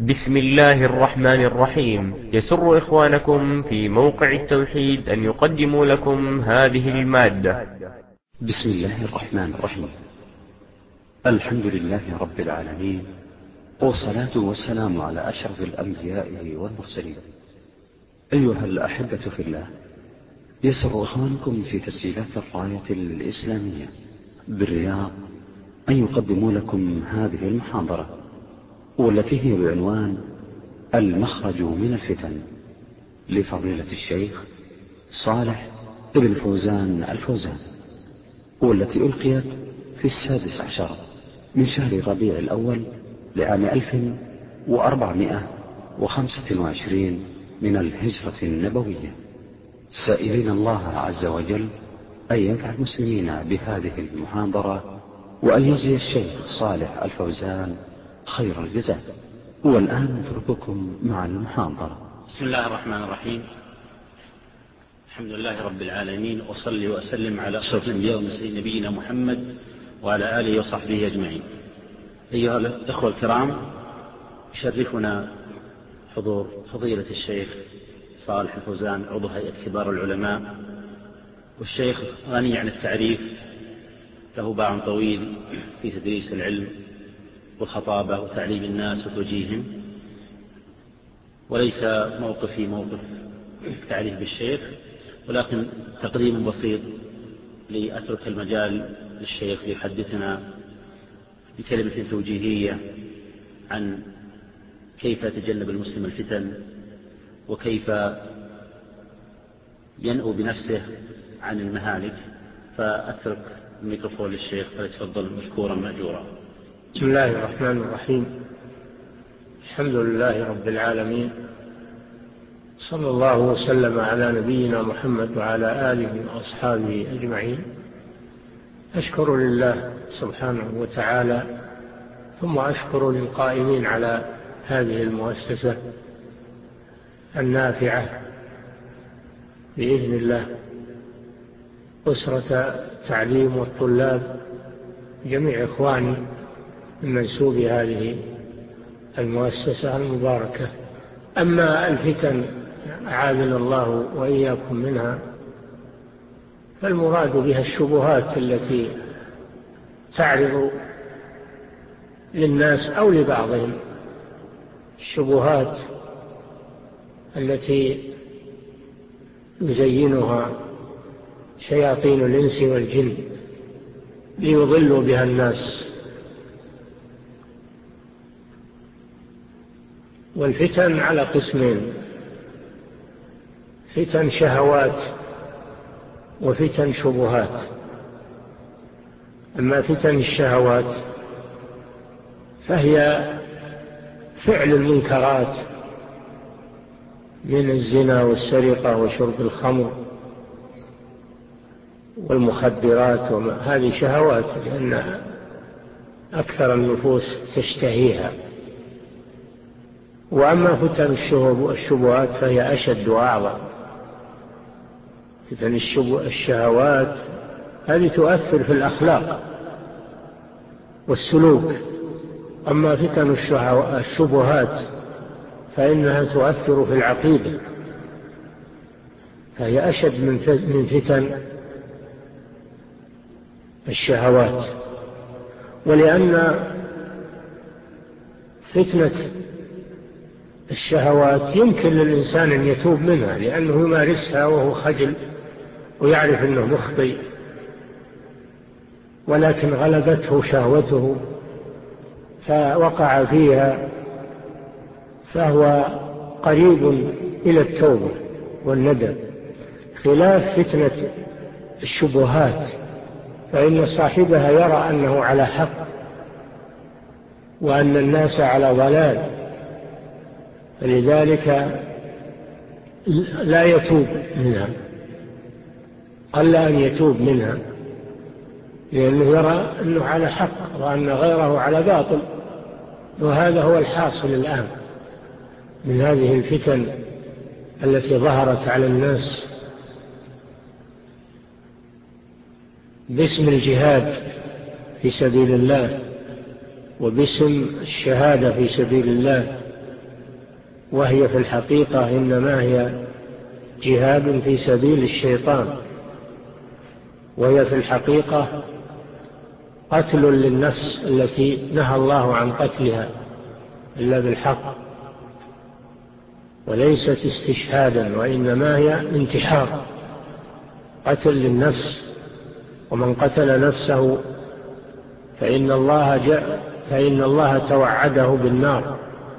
بسم الله الرحمن الرحيم. يسر إخوانكم في موقع التوحيد أن يقدموا لكم هذه المادة. بسم الله الرحمن الرحيم. الحمد لله رب العالمين، والصلاة والسلام على أشرف الأنبياء والمرسلين. أيها الأحبة في الله، يسر إخوانكم في تسجيلات الراية الإسلامية بالرياض أن يقدموا لكم هذه المحاضرة، والتي هي بعنوان المخرج من الفتن، لفضيلة الشيخ صالح ابن فوزان الفوزان، والتي ألقيت في 16 من شهر ربيع الأول لعام 1425 من الهجرة النبوية، سائلين الله عز وجل أن ينفع المسلمين بهذه المحاضرة، وأن يجزي الشيخ صالح الفوزان خير الجزاء. والآن نترككم مع المحاضرة. بسم الله الرحمن الرحيم. الحمد لله رب العالمين، وصلي وأسلم على أشرف الأنبياء والمرسلين نبينا محمد وعلى آله وصحبه أجمعين. أيها الأخوة الكرام، يشرفنا حضور فضيلة الشيخ صالح الفوزان، عضو هيئة كبار العلماء، والشيخ غني عن التعريف، له باع طويل في تدريس العلم والخطابة وتعليم الناس وتوجيههم، وليس موقفي موقف تعريف بالشيخ، ولكن تقديم بسيط لأترك المجال للشيخ ليحدثنا بكلمة توجيهية عن كيف يتجنب المسلم الفتن، وكيف ينأو بنفسه عن المهالك. فأترك الميكروفون للشيخ، فليتفضل مشكورا مأجورا. بسم الله الرحمن الرحيم. الحمد لله رب العالمين، صلى الله وسلم على نبينا محمد وعلى آله وأصحابه أجمعين. أشكر لله سبحانه وتعالى، ثم أشكر للقائمين على هذه المؤسسة النافعة بإذن الله، أسرة تعليم والطلاب، جميع إخواني من منسوب هذه المؤسسة المباركة. أما الفتن أعاذنا الله وإياكم منها، فالمراد بها الشبهات التي تعرض للناس أو لبعضهم، الشبهات التي يزينها شياطين الإنس والجن ليضلوا بها الناس. والفتن على قسمين: فتن شهوات وفتن شبهات. أما فتن الشهوات فهي فعل المنكرات من الزنا والسرقة وشرب الخمر والمخدرات، هذه شهوات لأن أكثر النفوس تشتهيها. وأما فتن الشبهات فهي أشد وأعظم. فتن الشهوات هذه تؤثر في الأخلاق والسلوك، أما فتن الشبهات فإنها تؤثر في العقيدة، فهي أشد من فتن الشهوات. ولأن فتنة الشهوات يمكن للإنسان أن يتوب منها، لأنه يمارسها وهو خجل ويعرف أنه مخطئ، ولكن غلبته شهوته فوقع فيها، فهو قريب إلى التوبة والندم. خلاف فتنة الشبهات فإن صاحبها يرى أنه على حق وأن الناس على ضلال، فلذلك لا يتوب منها، قل أن يتوب منها، لأنه يرى أنه على حق وأن غيره على باطل. وهذا هو الحاصل الآن من هذه الفتن التي ظهرت على الناس باسم الجهاد في سبيل الله وباسم الشهادة في سبيل الله وهي في الحقيقة إنما هي جهاد في سبيل الشيطان، وهي في الحقيقة قتل للنفس التي نهى الله عن قتلها إلا بالحق، وليست استشهادا، وإنما هي انتحار، قتل للنفس. ومن قتل نفسه فإن الله توعده بالنار.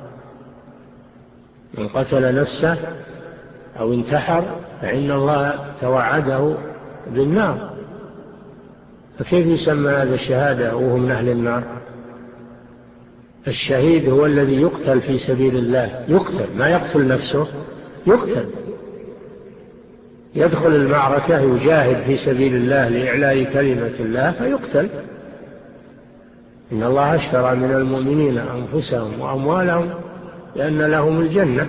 من قتل نفسه أو انتحر فإن الله توعده بالنار. فكيف يسمى هذا الشهادة وهو من أهل النار؟ الشهيد هو الذي يقتل في سبيل الله، يقتل، ما يقتل نفسه، يقتل، يدخل المعركة يجاهد في سبيل الله لإعلاء كلمة الله فيقتل. إن الله اشترى من المؤمنين أنفسهم وأموالهم لأن لهم الجنة،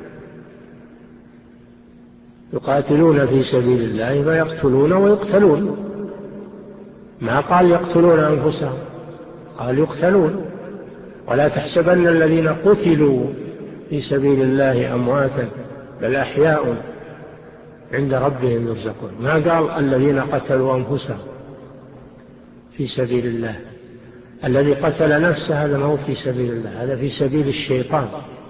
يقاتلون في سبيل الله فيقتلون ويقتلون، ما قال يقتلون أنفسهم، قال يقتلون. ولا تحسبن الذين قتلوا في سبيل الله أمواتا بل أحياء عند ربهم يرزقون، ما قال الذين قتلوا أنفسهم في سبيل الله. الذي قتل نفسه هذا ما هو في سبيل الله، هذا في سبيل الشيطان،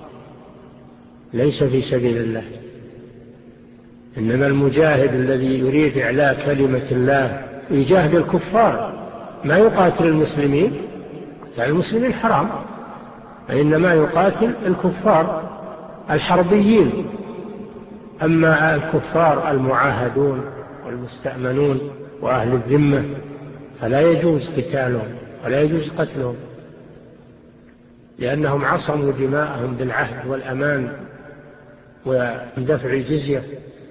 ليس في سبيل الله. إنما المجاهد الذي يريد إعلاء كلمة الله يجاهد الكفار، ما يقاتل المسلمين، قتال المسلمين حرام، وإنما يقاتل الكفار الحربيين. أما الكفار المعاهدون والمستأمنون وأهل الذمة فلا يجوز قتالهم ولا يجوز قتلهم، لأنهم عصموا دماءهم بالعهد والأمان ودفع الجزية،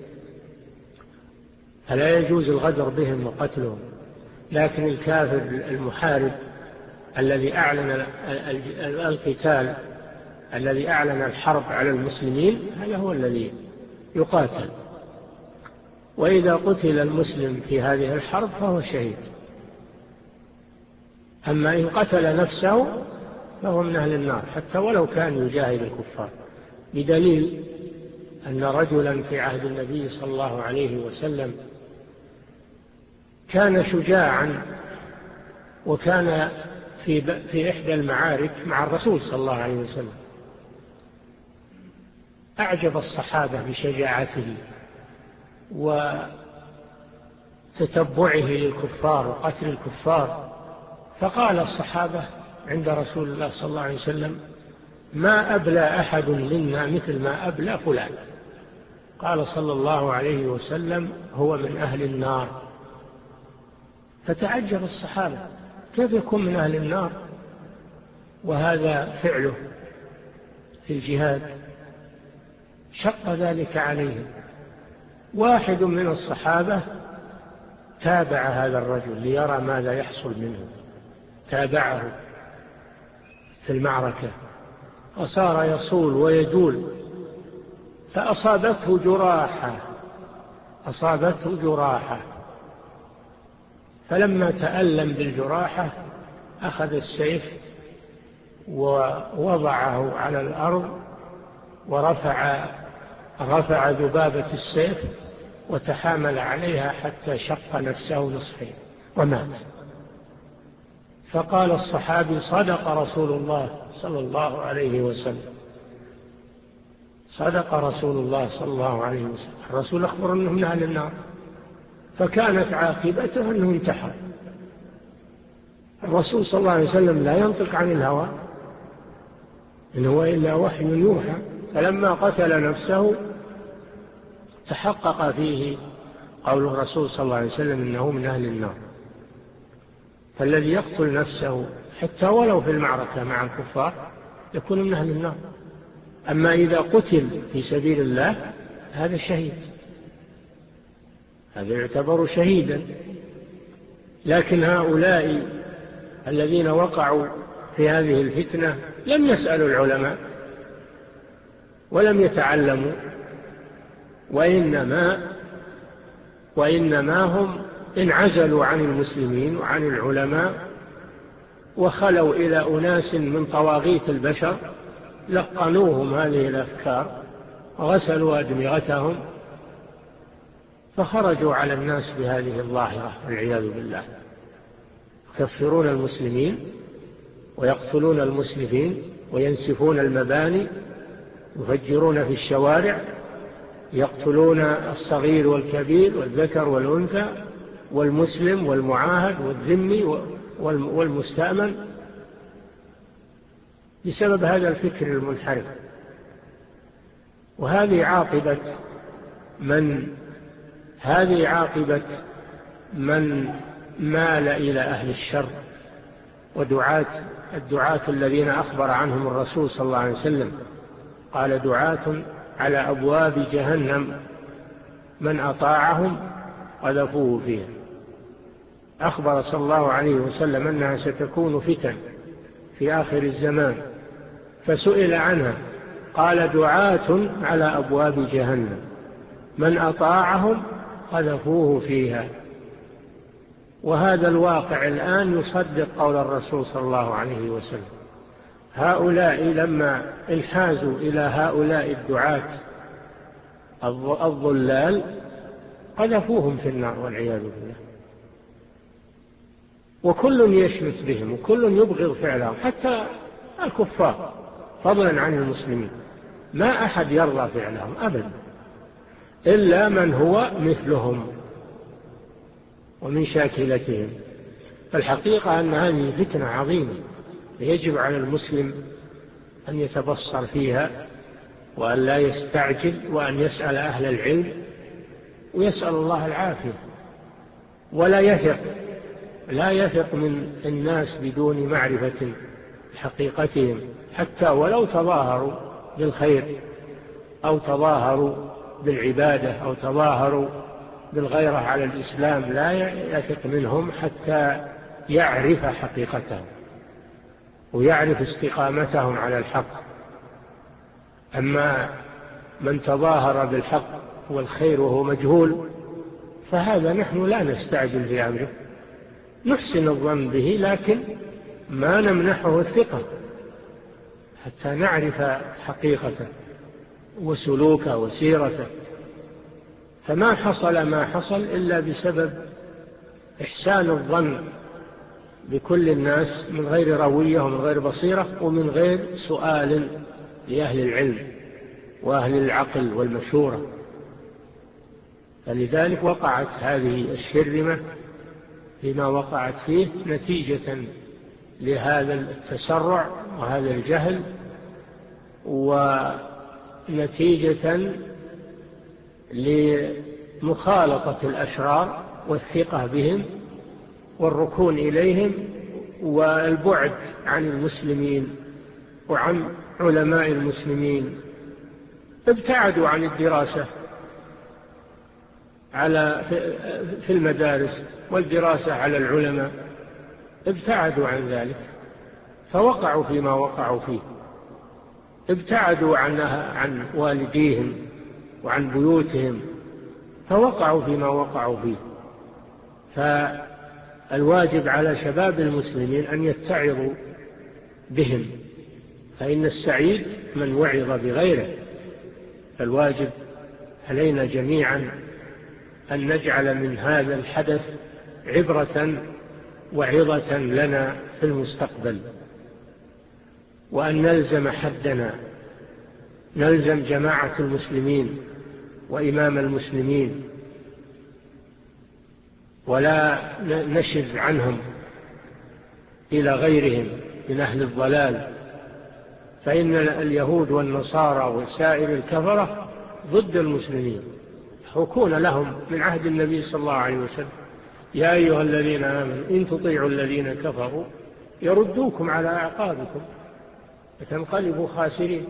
فلا يجوز الغدر بهم وقتلهم. لكن الكافر المحارب الذي أعلن القتال، الذي أعلن الحرب على المسلمين، هذا هو الذي يقاتل. وإذا قتل المسلم في هذه الحرب فهو شهيد. أما إن قتل نفسه فهو من أهل النار حتى ولو كان يجاهد الكفار، بدليل أن رجلا في عهد النبي صلى الله عليه وسلم كان شجاعا، وكان في إحدى المعارك مع الرسول صلى الله عليه وسلم، أعجب الصحابة بشجاعته وتتبعه للكفار وقتل الكفار. فقال الصحابة عند رسول الله صلى الله عليه وسلم: ما أبلى أحد منا مثل ما أبلى فلان. قال صلى الله عليه وسلم: هو من أهل النار. فتعجب الصحابة، كيف يكون من أهل النار وهذا فعله في الجهاد؟ شق ذلك عليهم. واحد من الصحابة تابع هذا الرجل ليرى ماذا يحصل منه، تابعه في المعركة وصار يصول ويجول، فأصابته جراحة. فلما تألم بالجراحة أخذ السيف ووضعه على الأرض ورفع ذبابة السيف وتحامل عليها حتى شق نفسه نصفين ومات. فقال الصحابي: صدق رسول الله صلى الله عليه وسلم، صدق رسول الله صلى الله عليه وسلم، الرسول أخبر أنه من أهل النار. فكانت عاقبته أنه انتحر. الرسول صلى الله عليه وسلم لا ينطق عن الهوى، إن هو إلا وحي يوحى. فلما قتل نفسه تحقق فيه قول الرسول صلى الله عليه وسلم إنه من أهل النار. فالذي يقتل نفسه حتى ولو في المعركة مع الكفار يكون من أهل النار. أما إذا قتل في سبيل الله هذا شهيد، هذا يعتبر شهيدا. لكن هؤلاء الذين وقعوا في هذه الفتنة لم يسألوا العلماء ولم يتعلموا، وإنما هم انعزلوا عن المسلمين وعن العلماء وخلوا إلى أناس من طواغيت البشر لقنوهم هذه الأفكار وغسلوا أدمغتهم فخرجوا على الناس بهذه الظاهرة والعياذ بالله، يكفرون المسلمين ويقتلون المسلمين وينسفون المباني، يفجرون في الشوارع، يقتلون الصغير والكبير والذكر والأنثى والمسلم والمعاهد والذمي والمستأمن بسبب هذا الفكر المنحرف. وهذه عاقبة من مال إلى أهل الشر الدعاة الذين أخبر عنهم الرسول صلى الله عليه وسلم، قال دعاة على أبواب جهنم من أطاعهم قذفوه فيها. أخبر صلى الله عليه وسلم أنها ستكون فتن في آخر الزمان، فسئل عنها قال دعاة على أبواب جهنم من أطاعهم قذفوه فيها. وهذا الواقع الآن يصدق قول الرسول صلى الله عليه وسلم. هؤلاء لما انحازوا إلى هؤلاء الدعاة الضلال قذفوهم في النار والعياذ بالله. وكل يشمت بهم وكل يبغض فعلهم، حتى الكفار فضلا عن المسلمين ما أحد يرضى فعلهم أبدا إلا من هو مثلهم ومن شاكلتهم. فالحقيقة أن هذه فتنة عظيمة يجب على المسلم أن يتبصر فيها وأن لا يستعجل، وأن يسأل أهل العلم ويسأل الله العافية، ولا يثق من الناس بدون معرفة حقيقتهم، حتى ولو تظاهروا بالخير أو تظاهروا بالعبادة أو تظاهروا بالغيرة على الإسلام، لا يثق منهم حتى يعرف حقيقتهم ويعرف استقامتهم على الحق. أما من تظاهر بالحق والخير وهو مجهول فهذا نحن لا نستعجل في أمره، نحسن الظن به، لكن ما نمنحه الثقة حتى نعرف حقيقته وسلوكه وسيرته. فما حصل إلا بسبب إحسان الظن بكل الناس من غير روية ومن غير بصيرة ومن غير سؤال لأهل العلم وأهل العقل والمشورة. فلذلك وقعت هذه الشرمة فيما وقعت فيه نتيجة لهذا التسرع وهذا الجهل، ونتيجة لمخالطة الأشرار والثقة بهم والركون إليهم والبعد عن المسلمين وعن علماء المسلمين. ابتعدوا عن الدراسة في المدارس والدراسة على العلماء، ابتعدوا عن ذلك فوقعوا فيما وقعوا فيه. ابتعدوا عن والديهم وعن بيوتهم فوقعوا فيما وقعوا فيه. فالواجب على شباب المسلمين أن يتعظوا بهم، فإن السعيد من وعظ بغيره. فالواجب علينا جميعا أن نجعل من هذا الحدث عبرة وعظة لنا في المستقبل، وأن نلزم حدنا، نلزم جماعة المسلمين وإمام المسلمين، ولا نشذ عنهم إلى غيرهم من أهل الضلال. فإن اليهود والنصارى وسائر الكفرة ضد المسلمين، حكون لهم من عهد النبي صلى الله عليه وسلم: يا أيها الذين آمنوا إن تطيعوا الذين كفروا يردوكم على أعقابكم فتنقلبوا خاسرين.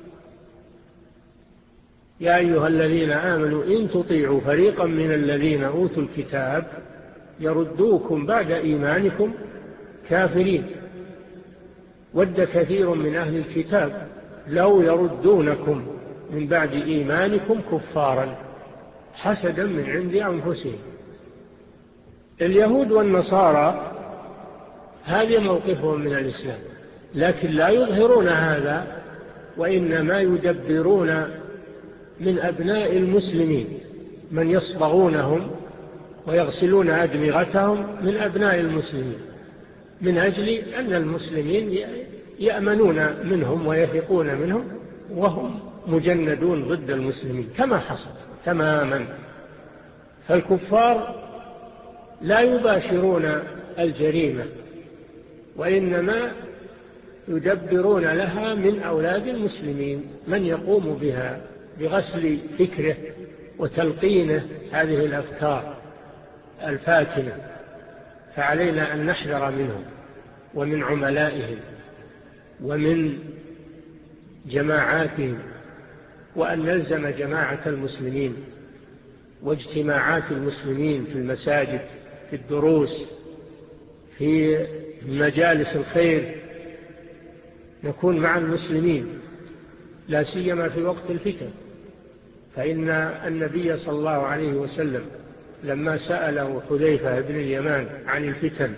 يا أيها الذين آمنوا إن تطيعوا فريقا من الذين أوتوا الكتاب يردوكم بعد إيمانكم كافرين. ود كثير من أهل الكتاب لو يردونكم من بعد إيمانكم كفارا حسدا من عند أنفسهم. اليهود والنصارى هذا موقفهم من الإسلام، لكن لا يظهرون هذا وإنما يدبرون من أبناء المسلمين من يصبغونهم ويغسلون أدمغتهم من أبناء المسلمين، من أجل أن المسلمين يأمنون منهم ويثقون منهم وهم مجندون ضد المسلمين كما حصل تماما. فالكفار لا يباشرون الجريمة، وإنما يدبرون لها من أولاد المسلمين من يقوم بها بغسل فكره وتلقينه هذه الأفكار الفاتنة. فعلينا أن نحذر منهم ومن عملائهم ومن جماعاتهم، وأن نلزم جماعة المسلمين واجتماعات المسلمين في المساجد، في الدروس، في مجالس الخير، نكون مع المسلمين لا سيما في وقت الفتن. فإن النبي صلى الله عليه وسلم لما سأله حذيفة بن اليمان عن الفتن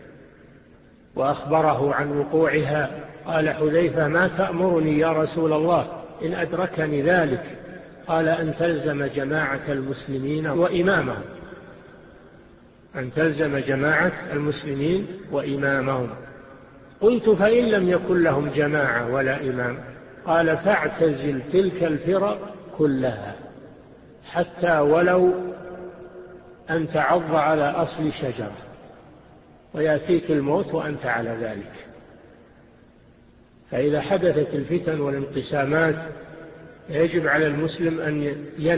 وأخبره عن وقوعها قال حذيفة: ما تأمرني يا رسول الله إن أدركني ذلك؟ قال: أن تلزم جماعة المسلمين وإمامهم، أن تلزم جماعة المسلمين وإمامهم. قلت: فإن لم يكن لهم جماعة ولا إمام؟ قال: فاعتزل تلك الفرق كلها حتى ولو أن تعض على أصل شجرة ويأتيك الموت وأنت على ذلك. فإذا حدثت الفتن والانقسامات يجب على المسلم أن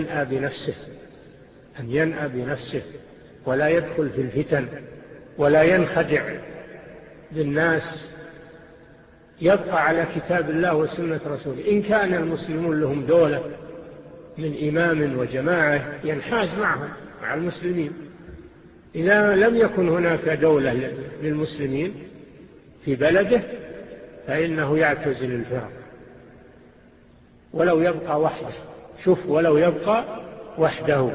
ينأى بنفسه ولا يدخل في الفتن ولا ينخدع بالناس، يبقى على كتاب الله وسنة رسوله. إن كان المسلمون لهم دولة من إمام وجماعة ينحاز معهم مع المسلمين. إذا لم يكن هناك دولة للمسلمين في بلده فإنه يعتزل الفرق ولو يبقى وحده. شوف، ولو يبقى وحده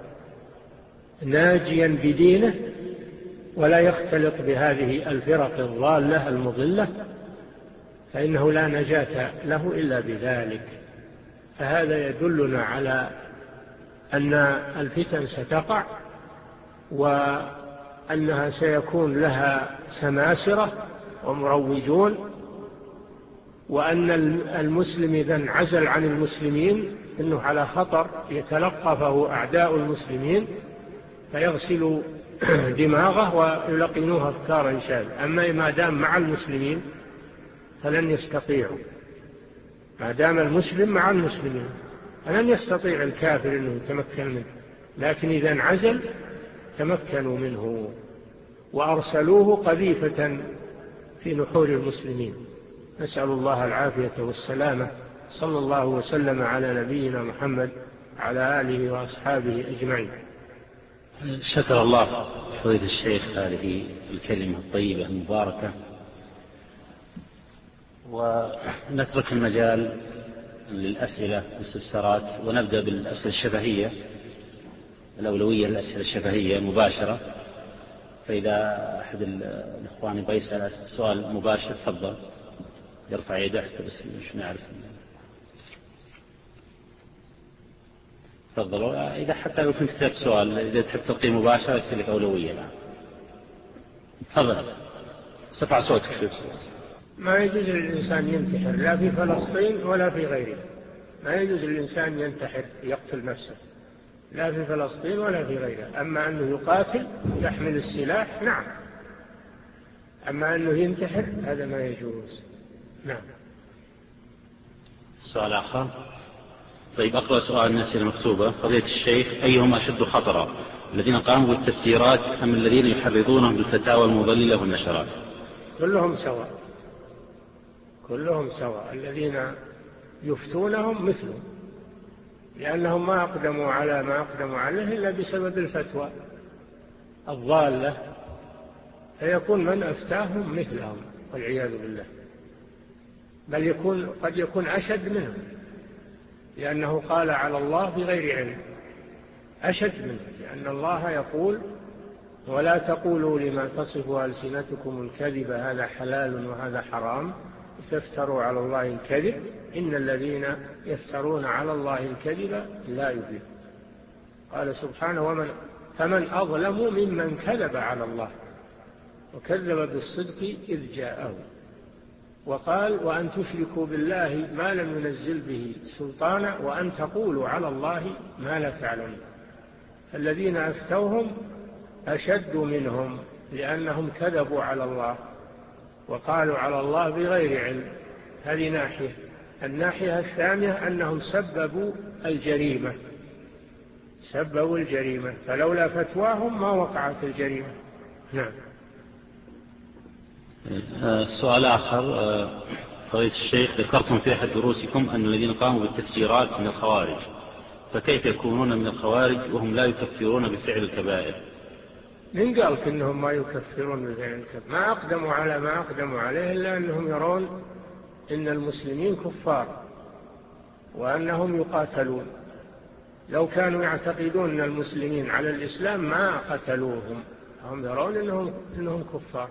ناجيا بدينه ولا يختلط بهذه الفرق الضالة المضلة، فإنه لا نجاة له إلا بذلك. فهذا يدلنا على أن الفتن ستقع وأنها سيكون لها سماسرة ومروجون، وأن المسلم إذا انعزل عن المسلمين إنه على خطر يتلقفه أعداء المسلمين فيغسلوا دماغه ويلقنوها أفكارا شاذة. أما ما دام مع المسلمين فلن يستطيعوا، ما دام المسلم مع المسلمين فلن يستطيع الكافر أنه يتمكن منه، لكن إذا انعزل تمكنوا منه وأرسلوه قذيفة في نحور المسلمين. نسأل الله العافية والسلامة. صلى الله وسلم على نبينا محمد على آله وأصحابه أجمعين. شكر الله فضيلة الشيخ هذه الكلمة الطيبة المباركة، ونترك المجال للأسئلة والاستفسارات، ونبدأ بالأسئلة الشفهية. الأولوية للأسئلة الشفهية مباشرة، فإذا أحد الإخوان يبغى يسأل سؤال مباشر تفضل يرفع يده حتى بس مش نعرف. تفضلوا. إذا حتى لو كنت كتبت سؤال إذا تحب تلقي مباشرة يصير لك أولوية الآن. تفضل سفع صوتك. ما يجوز للإنسان ينتحر لا في فلسطين ولا في غيره. ما يجوز للإنسان ينتحر يقتل نفسه لا في فلسطين ولا في غيرها. أما أنه يقاتل يحمل السلاح نعم، أما أنه ينتحر هذا ما يجوز. نعم. سؤال آخر. طيب أقرأ سؤال الناس المكتوبة. فضيلة الشيخ، أيهم أشد خطرا، الذين قاموا بالتفسيرات أم الذين يحرضونهم بالفتاوى المضللة والنشرات؟ كلهم سواء. الذين يفتونهم مثلهم، لأنهم ما أقدموا على ما أقدموا عليه إلا بسبب الفتوى الضالة، فيكون من أفتاهم مثلهم والعياذ بالله، بل قد يكون أشد منهم، لأنه قال على الله بغير علم. أشد منه، لأن الله يقول: ولا تقولوا لما تصف ألسنتكم الكذب هذا حلال وهذا حرام تفتروا على الله الكذب إن الذين يفترون على الله الكذب لا يفلحون. قال سبحانه فمن أظلم ممن كذب على الله وكذب بالصدق إذ جاءه. وقال وأن تشركوا بالله ما لم ينزل به سلطانا وأن تقولوا على الله ما لا تعلمون. الذين أفتوهم أشد منهم لأنهم كذبوا على الله وقالوا على الله بغير علم. هذه ناحية. الناحية الثانية أنهم سببوا الجريمة فلولا فتواهم ما وقعت الجريمة. نعم. سؤال آخر. فضيلة الشيخ ذكرتم في أحد دروسكم أن الذين قاموا بالتفجيرات من الخوارج، فكيف يكونون من الخوارج وهم لا يكفرون بفعل الكبائر؟ من قال إنهم ما يكفرون بفعل الكبائر؟ ما أقدموا على ما أقدموا عليه إلا أنهم يرون إن المسلمين كفار وأنهم يقاتلون. لو كانوا يعتقدون أن المسلمين على الإسلام ما قتلوهم، هم يرون إنهم كفار،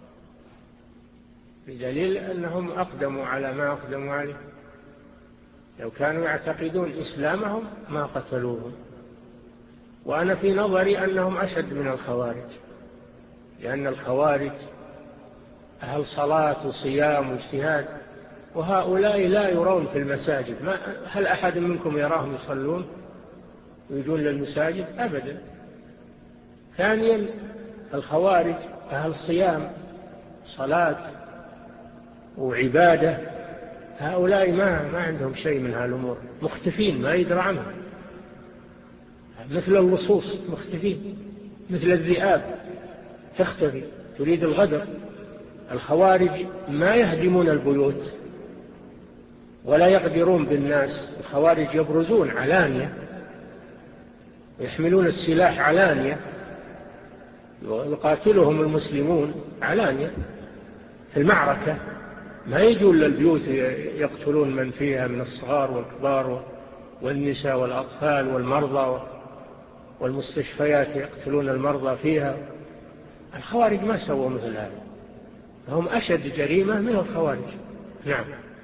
بدليل أنهم أقدموا على ما أقدموا عليه. لو كانوا يعتقدون إسلامهم ما قتلوهم. وأنا في نظري أنهم أشد من الخوارج، لأن الخوارج أهل صلاة وصيام واجتهاد، وهؤلاء لا يرون في المساجد. هل أحد منكم يراهم يصلون ويجون للمساجد؟ أبدا. ثانيا الخوارج أهل صيام صلاة وعبادة، هؤلاء ما عندهم شيء من هالأمور، مختفين ما يدرى عنهم، مثل اللصوص مختفين، مثل الذئاب تختفي تريد الغدر. الخوارج ما يهدمون البيوت ولا يغدرون بالناس. الخوارج يبرزون علانية ويحملون السلاح علانية ويقاتلهم المسلمون علانية في المعركة، ما يجون للبيوت يقتلون من فيها من الصغار والكبار والنساء والأطفال والمرضى، والمستشفيات يقتلون المرضى فيها. الخوارج ما سووا مثل هذا، هم أشد جريمة من الخوارج. نعم.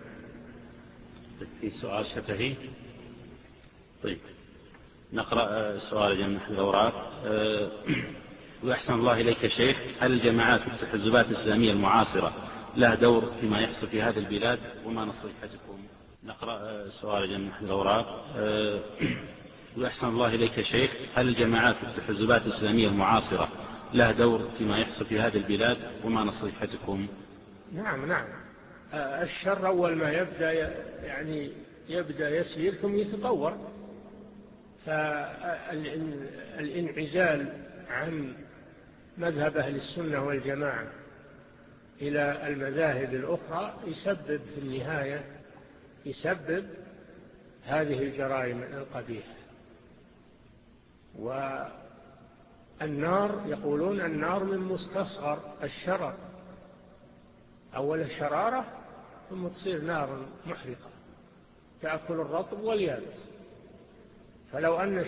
في سؤال شفهي. طيب نقرأ سؤال جمع الأوراق. وأحسن الله إليك يا شيخ، هل الجماعات والتحزبات الإسلامية المعاصرة لها دور فيما يحصل في هذه البلاد وما نصيحتكم؟ نقرأ سؤال جمع الأوراق. وأحسن الله إليك يا شيخ، هل الجماعات والتحزبات الإسلامية المعاصرة لها دور فيما يحصل في هذه البلاد وما نصيحتكم؟ نعم. الشر أول ما يبدأ يسير ثم يتطور. فالانعزال عن مذهب أهل السنة والجماعة إلى المذاهب الأخرى يسبب في النهاية هذه الجرائم القبيحة. والنار يقولون النار من مستصغر الشرر، أول الشرارة ثم تصير نار محرقة تأكل الرطب واليابس. فلو أن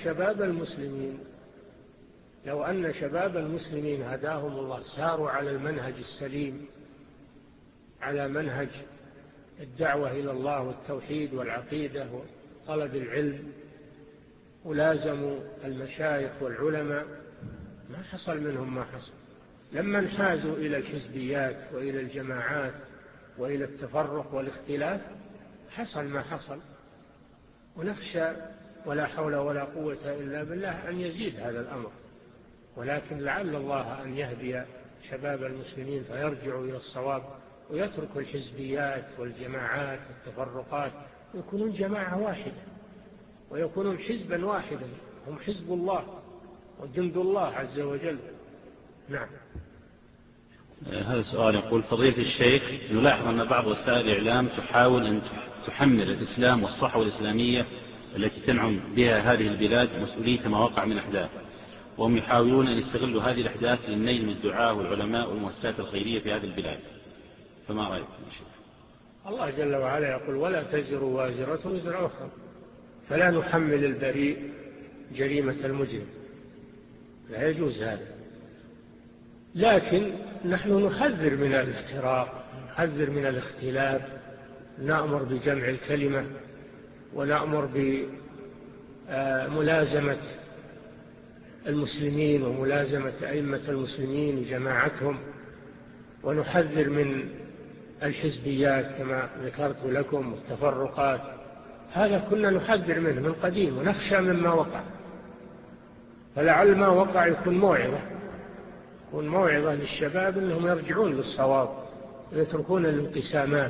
شباب المسلمين هداهم الله ساروا على المنهج السليم، على منهج الدعوة إلى الله والتوحيد والعقيدة وطلب العلم، ولازموا المشايخ والعلماء، ما حصل منهم ما حصل. لما انحازوا إلى الحزبيات وإلى الجماعات وإلى التفرق والاختلاف حصل ما حصل. ونخشى ولا حول ولا قوة إلا بالله أن يزيد هذا الأمر، ولكن لعل الله أن يهدي شباب المسلمين فيرجعوا إلى الصواب ويتركوا الحزبيات والجماعات والتفرقات، ويكونون جماعة واحدة ويكونون حزبا واحدا، هم حزب الله وجند الله عز وجل. نعم. هذا السؤال يقول فضيلة الشيخ، نلاحظ أن بعض وسائل الإعلام تحاول أن تحمل الإسلام والصحوة الإسلامية التي تنعم بها هذه البلاد مسؤولية ما وقع من أحداث، وهم يحاولون أن يستغلوا هذه الأحداث للنيل من الدعاة والعلماء والمؤسسات الخيرية في هذه البلاد، فما رأيكم يا شيخ؟ الله جل وعلا يقول ولا تزر وازرة وزر أخرى، فلا نحمل البريء جريمة المجرم، لا يجوز هذا. لكن نحن نحذر من الافتراء، نحذر من الاختلاف، نأمر بجمع الكلمة، ونأمر بملازمة المسلمين وملازمة أئمة المسلمين وجماعتهم، ونحذر من الحزبيات كما ذكرت لكم والتفرقات. هذا كنا نحذر منه من قديم ونخشى مما وقع، فلعل ما وقع يكون موعظة للشباب أنهم يرجعون للصواب ويتركون الانقسامات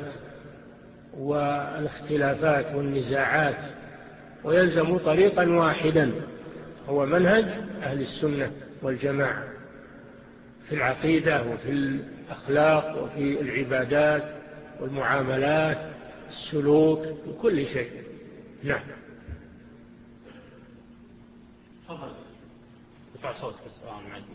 والاختلافات والنزاعات، ويلزموا طريقا واحدا هو منهج أهل السنة والجماعة في العقيدة وفي الأخلاق وفي العبادات والمعاملات، السلوك وكل شيء. نعم. تفضل. ارفع صوتك السلام عليكم.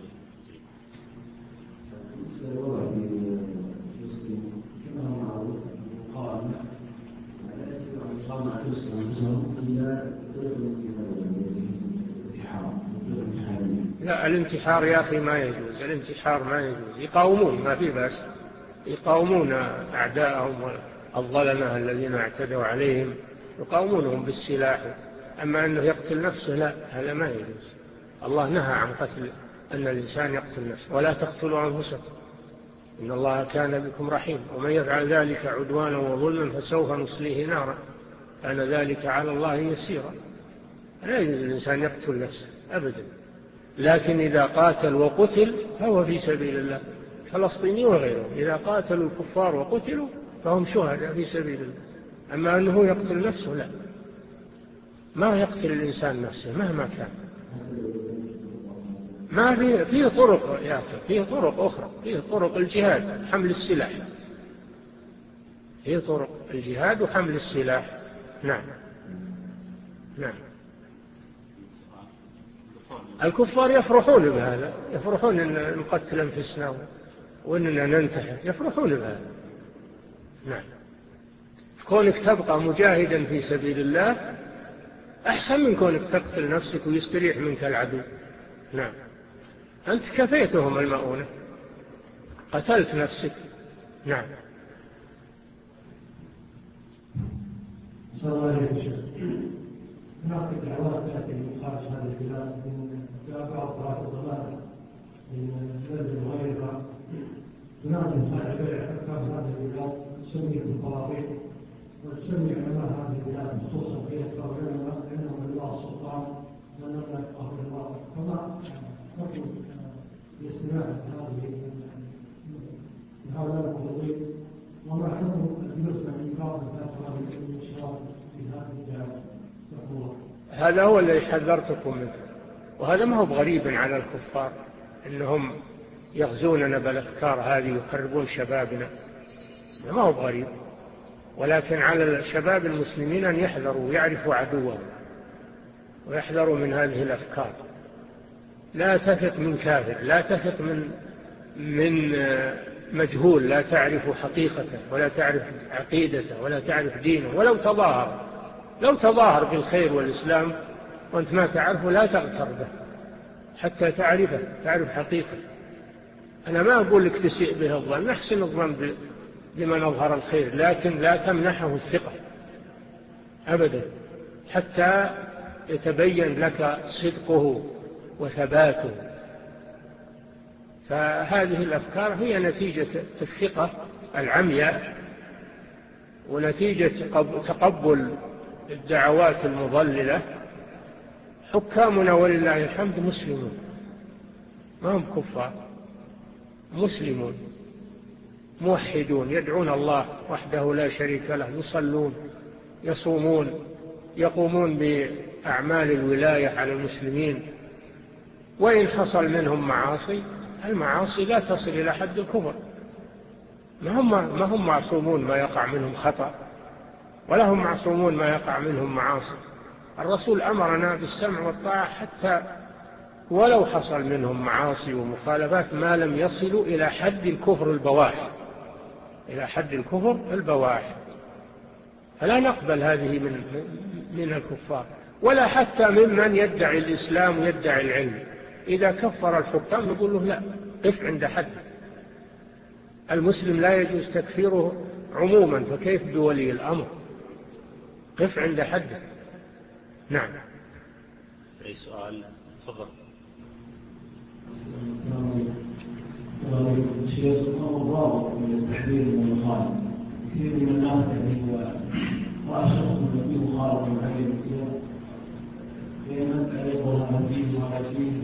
لا، الانتحار يا أخي ما يجوز، الانتحار ما يجوز. يقاومون، ما في بأس، يقاومون أعداءهم والظلمة الذين اعتدوا عليهم، يقاومونهم بالسلاح. أما أنه يقتل نفسه لا، هذا ما يجوز. الله نهى عن قتل، أن الإنسان يقتل نفسه. ولا تقتلوا أنفسكم إن الله كان بكم رحيم ومن يفعل ذلك عدوانا وظلما فسوف نصليه نارا كان ذلك على الله يسيرا. لا يجوز الإنسان يقتل نفسه أبدا، لكن إذا قاتل وقتل فهو في سبيل الله، فلسطيني وغيره إذا قاتلوا الكفار وقتلوا فهم شهداء في سبيل الله. أما أنه يقتل نفسه لا، ما يقتل الإنسان نفسه مهما كان. ما فيه طرق يا أخي، فيه طرق أخرى، فيه طرق الجهاد، حمل السلاح، فيه طرق الجهاد وحمل السلاح. نعم. نعم. الكفار يفرحون بهذا، يفرحون أن نقتل أنفسنا وأننا ننتحر، يفرحون بهذا. نعم. كونك تبقى مجاهدا في سبيل الله أحسن من كونك تقتل نفسك ويستريح منك العدو. نعم. أنت كفيتهم المؤونة، قتلت نفسك. نعم. هناك دعوات تأتي من خارج هذا البلاد من بعض رأس الضلال من بلد غيرها، تنادي صاحب أفكار هذه البلاد تسمي بالخواطير وتسمي علماء هذه البلاد خصوصا في أفكار العلماء لأنهم الله السلطان ونبغى أفكار الله، فما حكم الاستماع لهؤلاء الموضوعين وما حكم الجلوس عن إنكار الفتوى والانشراط في هذه الدعوة؟ هذا هو الذي حذرتكم منه، وهذا ما هو غريبا على الكفار إنهم يغزوننا بالأفكار هذه ويخربون شبابنا، ما هو غريب. ولكن على الشباب المسلمين أن يحذروا ويعرفوا عدوهم ويحذروا من هذه الأفكار. لا تثق من كافر، لا تثق من مجهول لا تعرف حقيقته ولا تعرف عقيدته ولا تعرف دينه، ولو تظاهر بالخير والإسلام وأنت ما تعرفه لا تغتر به حتى تعرف حقيقة. أنا ما أقول لك تسيء به الظن، نحسن الظن بمن أظهر الخير، لكن لا تمنحه الثقة أبدا حتى يتبين لك صدقه وثباته. فهذه الأفكار هي نتيجة الثقة العمياء ونتيجة تقبل الدعوات المضللة. حكامنا ولله الحمد مسلمون، ما هم كفار، مسلمون موحدون يدعون الله وحده لا شريك له، يصلون يصومون يقومون بأعمال الولاية على المسلمين. وإن حصل منهم معاصي، المعاصي لا تصل إلى حد الكفر، ما هم معصومون ما يقع منهم خطأ، ولا هم معصومون ما يقع منهم معاصي. الرسول أمرنا بالسمع والطاعة حتى ولو حصل منهم معاصي ومخالفات ما لم يصلوا إلى حد الكفر البواح، فلا نقبل هذه من الكفار ولا حتى ممن يدعي الإسلام ويدعي العلم. إذا كفر الحكام نقول له لا، قف عند حد، المسلم لا يجوز تكفيره عموما، فكيف بولي الأمر؟ قف عند حده. نعم. أي سؤال؟ تفضل. الشيخ الضابط من التحليل والمخالف كثير من الناس رأى شخص الذي مخالف عليه الكثير بين يقول هذا فيه وهذا فيه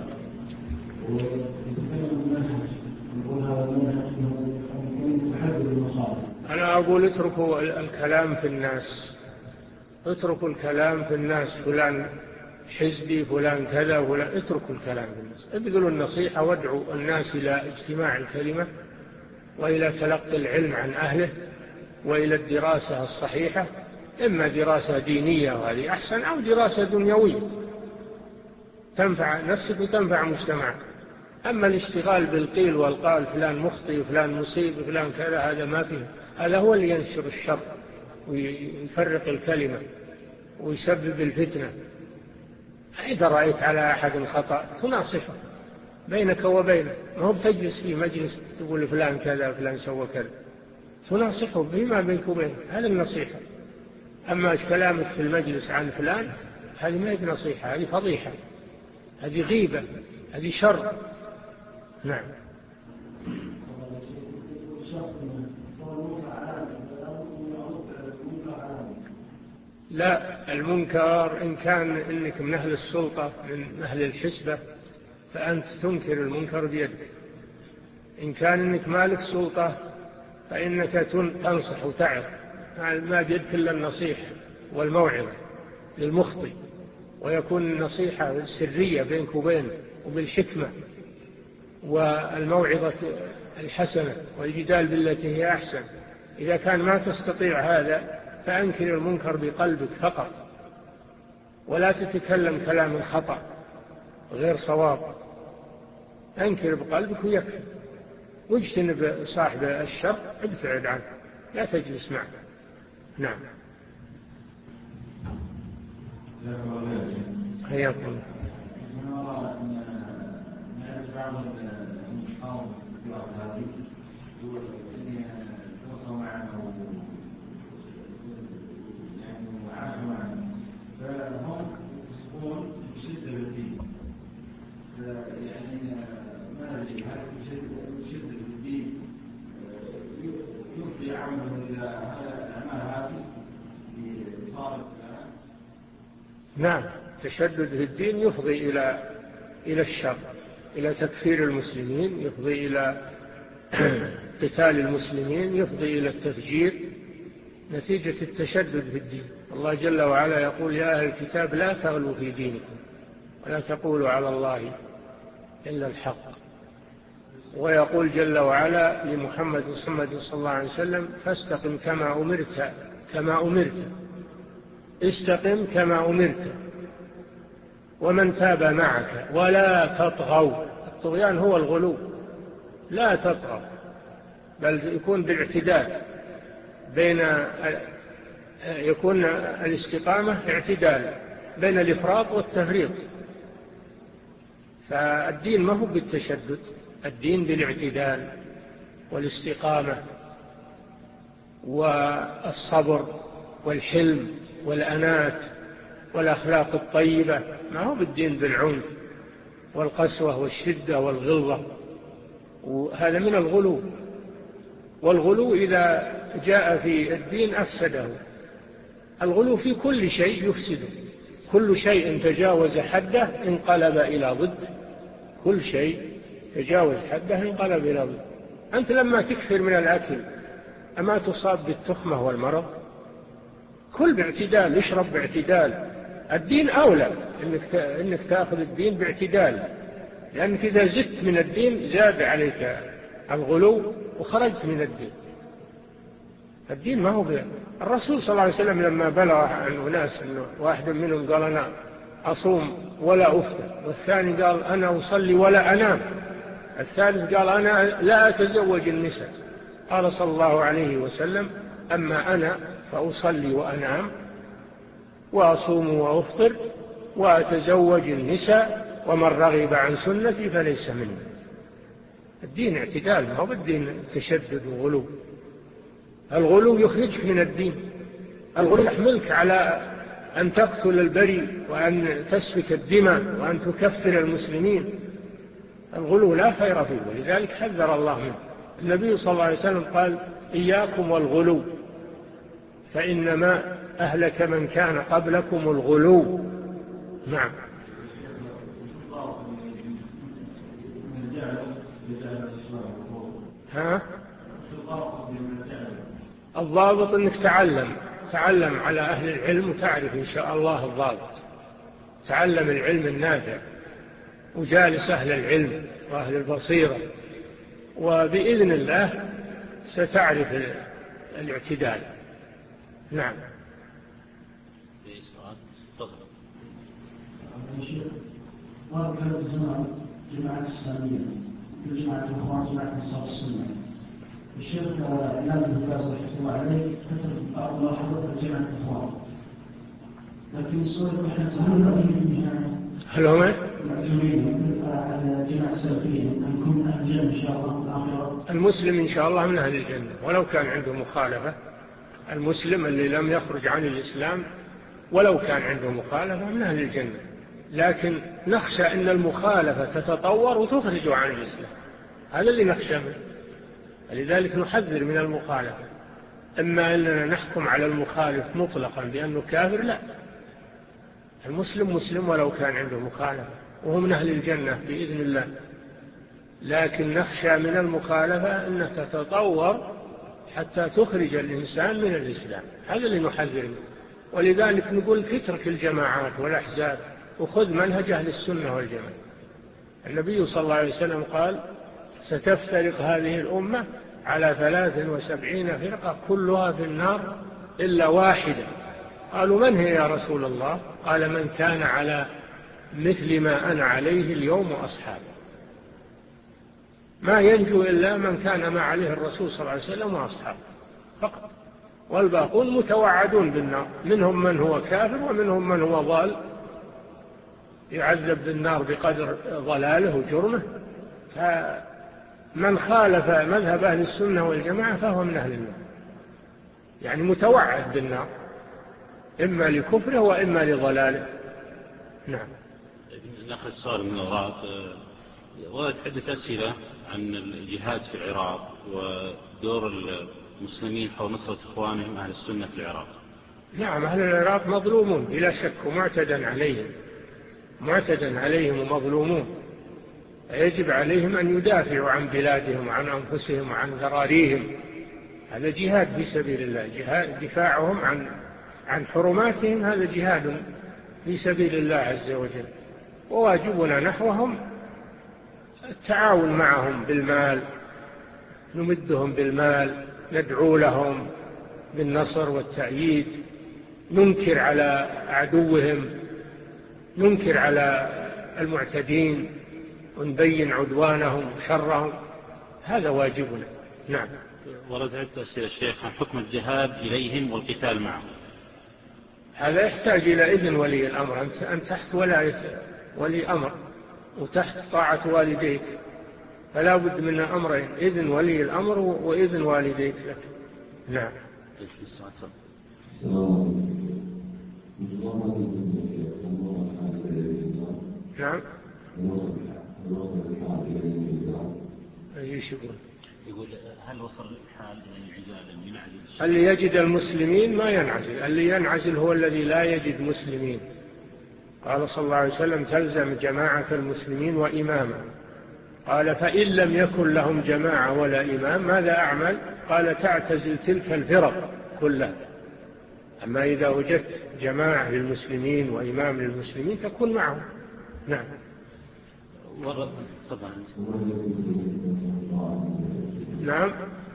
ويتكلم المنهج يقول هذا المنهج ممكن يحدد المخالف. أنا أقول اتركوا الكلام في الناس، اتركوا الكلام في الناس، فلان حزبي فلان كذا ولا، اتركوا الكلام في الناس، ابذلوا النصيحة وادعوا الناس إلى اجتماع الكلمة وإلى تلقي العلم عن أهله وإلى الدراسة الصحيحة، إما دراسة دينية وهذه أحسن، أو دراسة دنيوية تنفع نفسك وتنفع مجتمعك. أما الاشتغال بالقيل والقال فلان مخطئ فلان مصيب فلان كذا، هذا ما فيه، هذا هو اللي ينشر الشر ويفرق الكلمة ويسبب الفتنة. إذا رأيت على أحد خطأ تناصحه بينك وبينه، ما هو بتجلس في مجلس تقول فلان كذا فلان سوى كذا، تناصحه بما بينك وبينه، هذا النصيحة. أما كلامك في المجلس عن فلان هذه ما هي نصيحة، هذه فضيحة، هذه غيبة، هذه شر. نعم. لا، المنكر إن كان إنك من أهل السلطة من أهل الحسبة فأنت تنكر المنكر بيدك، إن كان إنك مالك سلطة فإنك تنصح وتعظ، ما بيدك إلا النصيحة والموعظة للمخطئ، ويكون النصيحة سرية بينك وبينه وبالحكمة والموعظة الحسنة والجدال بالتي هي أحسن. إذا كان ما تستطيع هذا فأنكر المنكر بقلبك فقط، ولا تتكلم كلام خطأ غير صواب، أنكر بقلبك ويكفي، واجتنب صاحب الشر، ابتعد عنه، لا تجلس معه. نعم. حياكم. فهم يصبون بشدة بالدين، يعني ما أدري هل بشدة بالدين يفضي عمله إلى الأعمال هذه صارت الآن؟ نعم، تشدد في الدين يفضي إلى الشر، إلى تكفير المسلمين، يفضي إلى قتال المسلمين، يفضي إلى التفجير نتيجة التشدد في الدين. الله جل وعلا يقول يا أهل الكتاب لا تغلوا في دينكم ولا تقولوا على الله إلا الحق. ويقول جل وعلا لمحمد صلى الله عليه وسلم فاستقم كما أمرت استقم كما أمرت ومن تاب معك ولا تطغوا. الطغيان هو الغلو، لا تطغوا، بل يكون بالاعتدال، يكون الاستقامة اعتدال بين الإفراط والتفريط. فالدين ما هو بالتشدد، الدين بالاعتدال والاستقامة والصبر والحلم والأنات والأخلاق الطيبة، ما هو بالدين بالعنف والقسوة والشدة والغلظة، وهذا من الغلو. والغلو إذا جاء في الدين أفسده. الغلو في كل شيء يفسده، كل شيء تجاوز حده انقلب إلى ضد، كل شيء تجاوز حده انقلب إلى ضد. أنت لما تكثر من الأكل أما تصاب بالتخمة والمرض؟ كل باعتدال، اشرب باعتدال. الدين أولى إنك تأخذ الدين باعتدال، لأنك إذا زدت من الدين زاد عليك الغلو وخرجت من الدين. الدين ما هو الرسول صلى الله عليه وسلم لما بلغ عن أناس أنه واحد منهم قال أنا أصوم ولا أفطر، والثاني قال أنا أصلي ولا أنام، الثالث قال أنا لا أتزوج النساء، قال صلى الله عليه وسلم أما أنا فأصلي وأنام وأصوم وأفطر وأتزوج النساء ومن رغب عن سنتي فليس مني. الدين اعتدال، ما هو بالدين تشدد وغلو. الغلو يخرجك من الدين، الغلو يحملك على أن تقتل البريء وأن تسفك الدماء وأن تكفر المسلمين. الغلو لا خير فيه، ولذلك حذر الله منه. النبي صلى الله عليه وسلم قال إياكم والغلو فإنما أهلك من كان قبلكم الغلو. نعم. ها؟ الضابط أنك تعلم على أهل العلم وتعرف إن شاء الله الضابط. تعلم العلم النافع وجالس أهل العلم وأهل البصيرة، وبإذن الله ستعرف الاعتدال. نعم. ضرب هذا الزمان جماعة الإسلامية جماعة الإخوان جماعة أنصار السنة. الشيخ إمام ابن باز رحمه الله عليه كتب بعض ملاحظات عن جماعة الإخوان، لكن السؤال نحن سهلنا هل هم معجمين على جماعة السلفية أن يكون من أهل الجنة إن شاء الله في الآخرة؟ المسلم إن شاء الله من أهل الجنة ولو كان عنده مخالفة. المسلم اللي لم يخرج عن الإسلام ولو كان عنده مخالفة من أهل الجنة، لكن نخشى أن المخالفة تتطور وتخرج عن الإسلام، هذا اللي نخشى منه. لذلك نحذر من المخالفة. إما أننا نحكم على المخالف مطلقا بأنه كافر، لا، المسلم مسلم ولو كان عنده مخالفة وهو من أهل الجنة بإذن الله، لكن نخشى من المخالفة أنها تتطور حتى تخرج الإنسان من الإسلام، هذا اللي نحذر منه. ولذلك نقول اترك الجماعات والأحزاب وخذ منهج أهل السنة والجماعة. النبي صلى الله عليه وسلم قال ستفترق هذه الأمة على 73 فرقة كلها في النار إلا واحدة. قالوا من هي يا رسول الله؟ قال من كان على مثل ما أنا عليه اليوم وأصحابه. ما ينجو إلا من كان ما عليه الرسول صلى الله عليه وسلم وأصحابه فقط، والباقون متوعدون بالنار، منهم من هو كافر ومنهم من هو ضال يعذب بالنار بقدر ضلاله وجرمه. فمن خالف مذهب أهل السنة والجماعة فهو من أهل النار، يعني متوعد بالنار إما لكفره وإما لضلاله. نعم. نأخذ سؤال من الغاط. وردت عدة أسئلة عن الجهاد في العراق ودور المسلمين حول نصرة إخوانهم أهل السنة في العراق. نعم، أهل العراق مظلومون بلا شك ومعتدا عليهم ومظلومون، يجب عليهم أن يدافعوا عن بلادهم وعن أنفسهم وعن ذراريهم. هذا جهاد في سبيل الله، جهاد دفاعهم عن حرماتهم، هذا جهاد في سبيل الله عز وجل. وواجبنا نحوهم التعاون معهم بالمال، نمدهم بالمال، ندعو لهم بالنصر والتأييد، ننكر على عدوهم، ننكر على المعتدين ونبين عدوانهم وشرهم، هذا واجبنا. نعم. ورد عدة أسئلة الشيخ عن حكم الذهاب إليهم والقتال معهم. هذا يحتاج إلى إذن ولي الأمر، أنت تحت ولاية ولي أمر وتحت طاعة والديك، فلا بد من أمرين: إذن ولي الأمر وإذن والديك لك. نعم. نعم. ايش يقول هل وصل الحال إلى الانعزال ينعزل؟ اللي يجد المسلمين ما ينعزل، اللي ينعزل هو الذي لا يجد مسلمين. قال صلى الله عليه وسلم تلزم جماعة المسلمين وإماما. قال فإن لم يكن لهم جماعة ولا إمام ماذا أعمل؟ قال تعتزل تلك الفرق كلها. أما إذا وجدت جماعة للمسلمين وإمام للمسلمين تكون معهم. نعم. طبعا. نعم.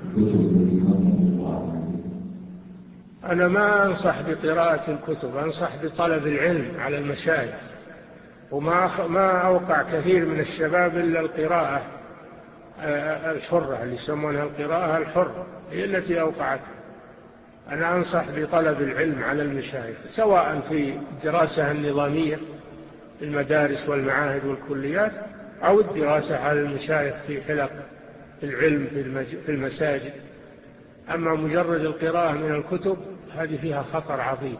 أنا ما أنصح بقراءة الكتب، أنصح بطلب العلم على المشايخ، وما أوقع كثير من الشباب إلا القراءة الحرة اللي يسمونها القراءة الحرة، هي التي أوقعت. أنا أنصح بطلب العلم على المشايخ، سواء في الدراسة النظامية في المدارس والمعاهد والكليات، أو الدراسة على المشايخ في حلق العلم في المساجد. أما مجرد القراءة من الكتب هذه فيها خطر عظيم،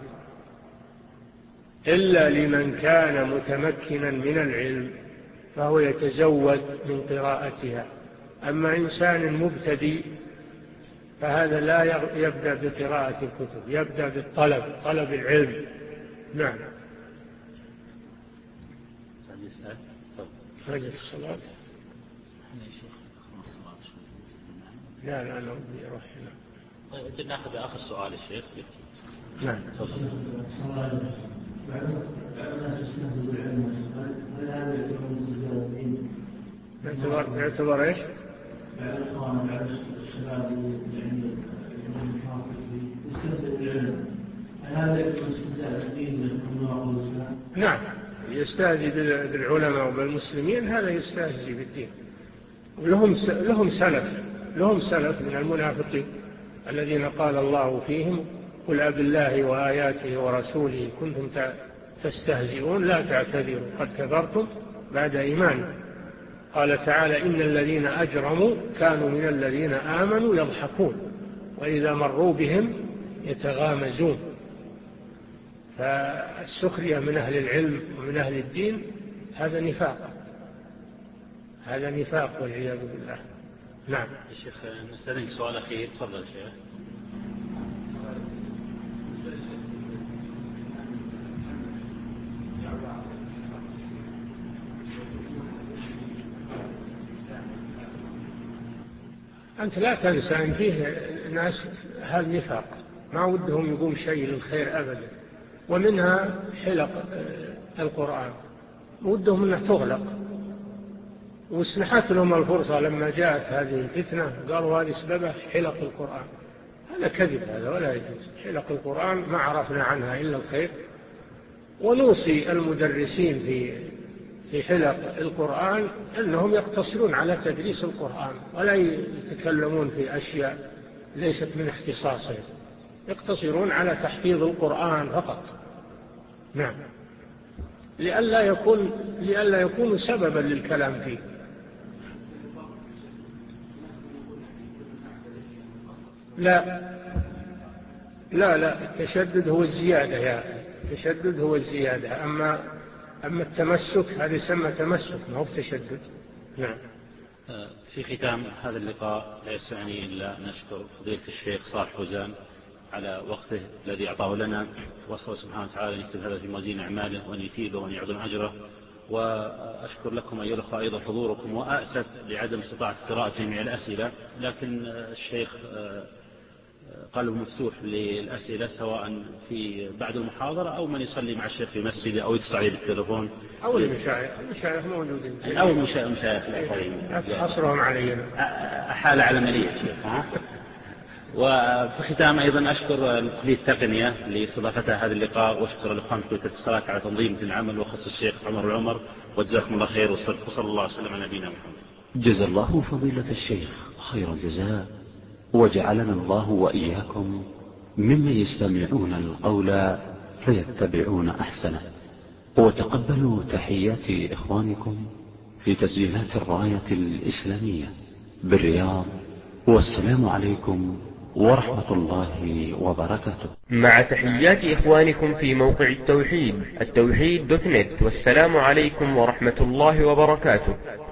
إلا لمن كان متمكنا من العلم فهو يتزود من قراءتها. أما إنسان مبتدئ فهذا لا يبدأ بقراءة الكتب، يبدأ بالطلب، طلب العلم. نعم. رجل الصلاة. لا أنا ودي أروح هنا. طيب ناخذ آخر سؤال الشيخ. نعم. تفضل. يعتبر ايش؟ نعم، يستهزئ بالعلماء وبالمسلمين، هذا يستهزئ بالدين. لهم سلف من المنافقين الذين قال الله فيهم: قل أبالله وآياته ورسوله كنتم تستهزئون لا تعتذروا قد كفرتم بعد إيمانكم. قال تعالى: إن الذين أجرموا كانوا من الذين آمنوا يضحكون وإذا مروا بهم يتغامزون. فالسخرية من أهل العلم ومن أهل الدين هذا نفاق والعياذ بالله. نعم. الشيخ نستأذنك سؤال أخير. تفضل شيخ. أنت لا تنسى أن فيه ناس هذا نفاق ما ودهم يقوم شيء للخير أبدا، ومنها حلق القرآن ودهم أنها تغلق، واسنحت لهم الفرصة لما جاءت هذه الفتنة قالوا هذه سببها حلق القرآن. هذا كذب، هذا ولا يجوز. حلق القرآن ما عرفنا عنها إلا الخير، ونوصي المدرسين في حلق القرآن أنهم يقتصرون على تدريس القرآن ولا يتكلمون في أشياء ليست من اختصاصهم، يقتصرون على تحفيظ القرآن فقط. نعم، لئلا يكون سببا للكلام فيه. لا التشدد هو الزيادة يا أخي، التشدد هو الزيادة. أما التمسك هذا يسمى تمسك ما هو تشدد. نعم. في ختام هذا اللقاء لا يسعني إلا نشكر فضيلة الشيخ صالح فوزان على وقته الذي أعطاه لنا، وأسأل سبحانه وتعالى أن يكتب هذا في موازين أعماله وأن يثيبه وأن يعظم أجره. وأشكر لكم أيها الأخوة أيضا حضوركم، وأأسف لعدم استطاعة قراءة جميع الأسئلة، لكن الشيخ قلب مفتوح للأسئلة سواء في بعد المحاضرة أو من يصلي مع الشيخ في مسجد أو يتصل عليه بالتلفون أو المشايخ موجودين أو المشايخ الآخرين حصرهم علينا أحال على مليء الشيخ. وفي ختام أيضا أشكر كلية التقنية لاستضافتها هذا اللقاء، وأشكر الإخوان في كلية الاتصالات على تنظيم العمل، وخص الشيخ عمر العمر، وجزاكم الله خير، وصلى الله وسلم على نبينا محمد. جزا الله فضيلة الشيخ خير الجزاء، وجعلنا الله وإياكم ممن يستمعون القول فيتبعون أحسنه. وتقبلوا تحيات إخوانكم في تسجيلات الراية الإسلامية بالرياض، والسلام عليكم ورحمة الله وبركاته. مع تحيات إخوانكم في موقع التوحيد دوت نت، والسلام عليكم ورحمة الله وبركاته.